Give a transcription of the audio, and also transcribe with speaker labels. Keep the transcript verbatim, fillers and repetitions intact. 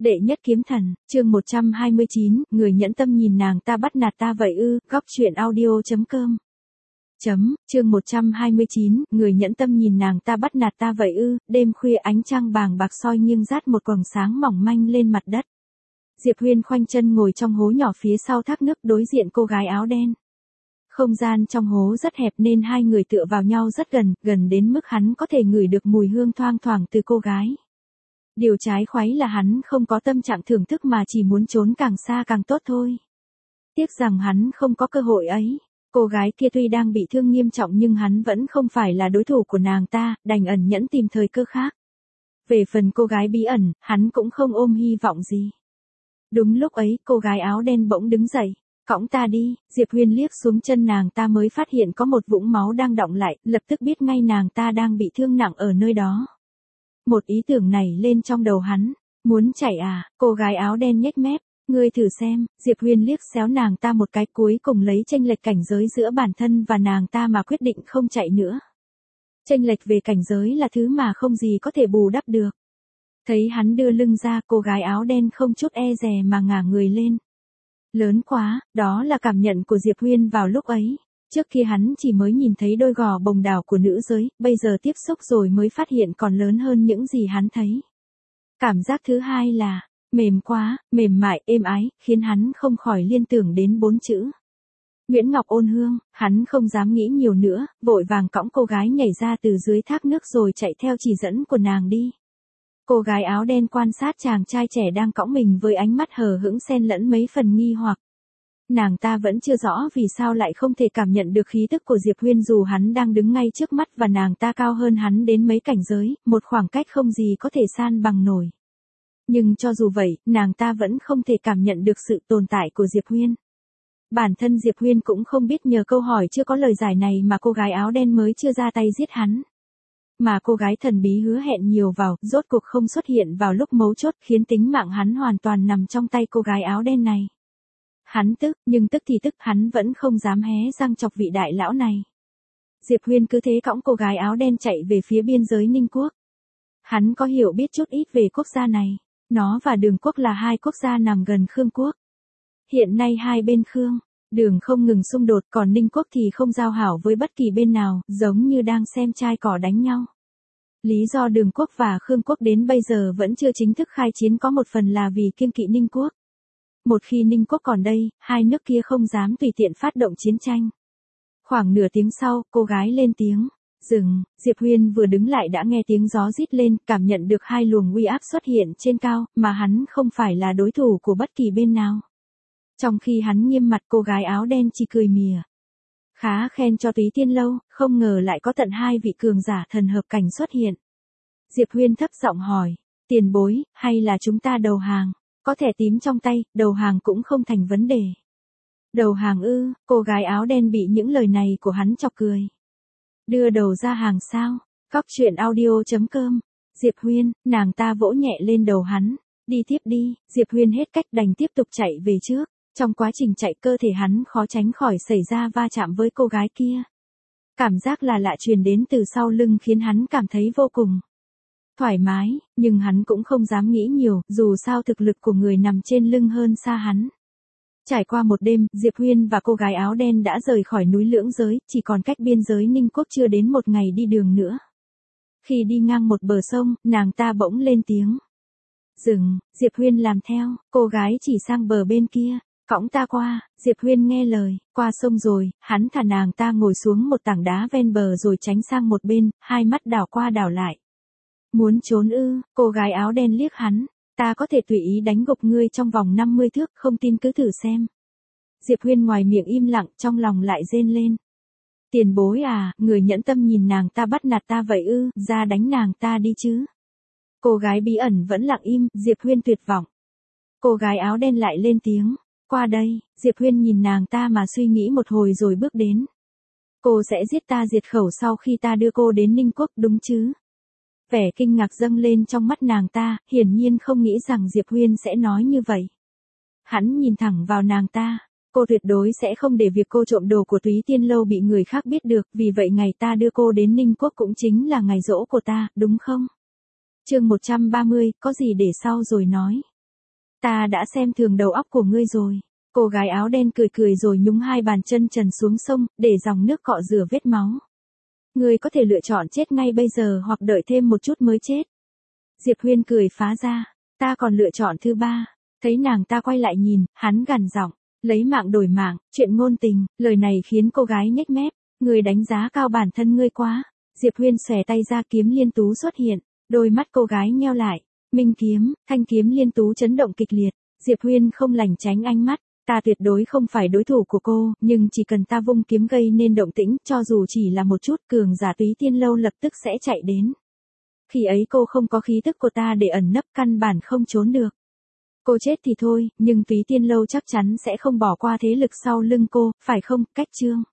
Speaker 1: Đệ nhất kiếm thần, chương một trăm hai mươi chín, người nhẫn tâm nhìn nàng ta bắt nạt ta vậy ư, góc truyện audio chấm com. Chấm, chương một trăm hai mươi chín, người nhẫn tâm nhìn nàng ta bắt nạt ta vậy ư, đêm khuya ánh trăng bàng bạc soi nghiêng rát một quầng sáng mỏng manh lên mặt đất. Diệp Huyên khoanh chân ngồi trong hố nhỏ phía sau thác nước đối diện cô gái áo đen. Không gian trong hố rất hẹp nên hai người tựa vào nhau rất gần, gần đến mức hắn có thể ngửi được mùi hương thoang thoảng từ cô gái. Điều trái khuấy là hắn không có tâm trạng thưởng thức mà chỉ muốn trốn càng xa càng tốt thôi. Tiếc rằng hắn không có cơ hội ấy. Cô gái kia tuy đang bị thương nghiêm trọng nhưng hắn vẫn không phải là đối thủ của nàng ta, đành ẩn nhẫn tìm thời cơ khác. Về phần cô gái bí ẩn, hắn cũng không ôm hy vọng gì. Đúng lúc ấy, cô gái áo đen bỗng đứng dậy. Cõng ta đi, Diệp Huyên liếc xuống chân nàng ta mới phát hiện có một vũng máu đang đọng lại, lập tức biết ngay nàng ta đang bị thương nặng ở nơi đó. Một ý tưởng này lên trong đầu hắn, muốn chạy à, cô gái áo đen nhếch mép, ngươi thử xem, Diệp Huyên liếc xéo nàng ta một cái cuối cùng lấy chênh lệch cảnh giới giữa bản thân và nàng ta mà quyết định không chạy nữa. Chênh lệch về cảnh giới là thứ mà không gì có thể bù đắp được. Thấy hắn đưa lưng ra, cô gái áo đen không chút e dè mà ngả người lên. Lớn quá, đó là cảm nhận của Diệp Huyên vào lúc ấy. Trước khi hắn chỉ mới nhìn thấy đôi gò bồng đào của nữ giới, bây giờ tiếp xúc rồi mới phát hiện còn lớn hơn những gì hắn thấy. Cảm giác thứ hai là, mềm quá, mềm mại, êm ái, khiến hắn không khỏi liên tưởng đến bốn chữ. Nguyễn Ngọc Ôn Hương, hắn không dám nghĩ nhiều nữa, vội vàng cõng cô gái nhảy ra từ dưới thác nước rồi chạy theo chỉ dẫn của nàng đi. Cô gái áo đen quan sát chàng trai trẻ đang cõng mình với ánh mắt hờ hững xen lẫn mấy phần nghi hoặc. Nàng ta vẫn chưa rõ vì sao lại không thể cảm nhận được khí tức của Diệp Huyên dù hắn đang đứng ngay trước mắt và nàng ta cao hơn hắn đến mấy cảnh giới, một khoảng cách không gì có thể san bằng nổi. Nhưng cho dù vậy, nàng ta vẫn không thể cảm nhận được sự tồn tại của Diệp Huyên. Bản thân Diệp Huyên cũng không biết nhờ câu hỏi chưa có lời giải này mà cô gái áo đen mới chưa ra tay giết hắn. Mà cô gái thần bí hứa hẹn nhiều vào, rốt cuộc không xuất hiện vào lúc mấu chốt khiến tính mạng hắn hoàn toàn nằm trong tay cô gái áo đen này. Hắn tức, nhưng tức thì tức hắn vẫn không dám hé răng chọc vị đại lão này. Diệp Huyên cứ thế cõng cô gái áo đen chạy về phía biên giới Ninh Quốc. Hắn có hiểu biết chút ít về quốc gia này. Nó và Đường Quốc là hai quốc gia nằm gần Khương Quốc. Hiện nay hai bên Khương, Đường không ngừng xung đột còn Ninh Quốc thì không giao hảo với bất kỳ bên nào, giống như đang xem trai cỏ đánh nhau. Lý do Đường Quốc và Khương Quốc đến bây giờ vẫn chưa chính thức khai chiến có một phần là vì kiêng kỵ Ninh Quốc. Một khi Ninh Quốc còn đây, hai nước kia không dám tùy tiện phát động chiến tranh. Khoảng nửa tiếng sau, cô gái lên tiếng. Dừng, Diệp Huyên vừa đứng lại đã nghe tiếng gió rít lên, cảm nhận được hai luồng uy áp xuất hiện trên cao, mà hắn không phải là đối thủ của bất kỳ bên nào. Trong khi hắn nghiêm mặt cô gái áo đen chỉ cười mỉa. Khá khen cho Túy Tiên Lâu, không ngờ lại có tận hai vị cường giả thần hợp cảnh xuất hiện. Diệp Huyên thấp giọng hỏi, tiền bối, hay là chúng ta đầu hàng? Có thẻ tím trong tay, đầu hàng cũng không thành vấn đề. Đầu hàng ư, cô gái áo đen bị những lời này của hắn chọc cười. Đưa đầu ra hàng sao? Góc truyện audio chấm com. Diệp Huyên, nàng ta vỗ nhẹ lên đầu hắn. Đi tiếp đi, Diệp Huyên hết cách đành tiếp tục chạy về trước. Trong quá trình chạy cơ thể hắn khó tránh khỏi xảy ra va chạm với cô gái kia. Cảm giác là lạ truyền đến từ sau lưng khiến hắn cảm thấy vô cùng thoải mái, nhưng hắn cũng không dám nghĩ nhiều, dù sao thực lực của người nằm trên lưng hơn xa hắn. Trải qua một đêm, Diệp Huyên và cô gái áo đen đã rời khỏi núi Lưỡng Giới, chỉ còn cách biên giới Ninh Quốc chưa đến một ngày đi đường nữa. Khi đi ngang một bờ sông, nàng ta bỗng lên tiếng. Dừng, Diệp Huyên làm theo, cô gái chỉ sang bờ bên kia, cõng ta qua, Diệp Huyên nghe lời, qua sông rồi, hắn thả nàng ta ngồi xuống một tảng đá ven bờ rồi tránh sang một bên, hai mắt đảo qua đảo lại. Muốn trốn ư, cô gái áo đen liếc hắn, ta có thể tùy ý đánh gục ngươi trong vòng năm mươi thước, không tin cứ thử xem. Diệp Huyên ngoài miệng im lặng, trong lòng lại rên lên. Tiền bối à, người nhẫn tâm nhìn nàng ta bắt nạt ta vậy ư, ra đánh nàng ta đi chứ. Cô gái bí ẩn vẫn lặng im, Diệp Huyên tuyệt vọng. Cô gái áo đen lại lên tiếng, qua đây, Diệp Huyên nhìn nàng ta mà suy nghĩ một hồi rồi bước đến. Cô sẽ giết ta diệt khẩu sau khi ta đưa cô đến Ninh Quốc đúng chứ? Vẻ kinh ngạc dâng lên trong mắt nàng ta, hiển nhiên không nghĩ rằng Diệp Huyên sẽ nói như vậy. Hắn nhìn thẳng vào nàng ta, cô tuyệt đối sẽ không để việc cô trộm đồ của Túy Tiên Lâu bị người khác biết được, vì vậy ngày ta đưa cô đến Ninh Quốc cũng chính là ngày giỗ của ta, đúng không? Chương một trăm ba mươi, có gì để sau rồi nói. Ta đã xem thường đầu óc của ngươi rồi. Cô gái áo đen cười cười rồi nhúng hai bàn chân trần xuống sông, để dòng nước cọ rửa vết máu. Ngươi có thể lựa chọn chết ngay bây giờ hoặc đợi thêm một chút mới chết. Diệp Huyên cười phá ra. Ta còn lựa chọn thứ ba. Thấy nàng ta quay lại nhìn, hắn gằn giọng. Lấy mạng đổi mạng, chuyện ngôn tình, lời này khiến cô gái nhếch mép. Ngươi đánh giá cao bản thân ngươi quá. Diệp Huyên xòe tay ra, kiếm liên tú xuất hiện. Đôi mắt cô gái nheo lại. Minh kiếm, thanh kiếm liên tú chấn động kịch liệt. Diệp Huyên không lảng tránh ánh mắt. Ta tuyệt đối không phải đối thủ của cô, nhưng chỉ cần ta vung kiếm gây nên động tĩnh, cho dù chỉ là một chút, cường giả Túy Tiên Lâu lập tức sẽ chạy đến. Khi ấy cô không có khí tức của ta để ẩn nấp, căn bản không trốn được. Cô chết thì thôi, nhưng Túy Tiên Lâu chắc chắn sẽ không bỏ qua thế lực sau lưng cô, phải không, Cách Trương?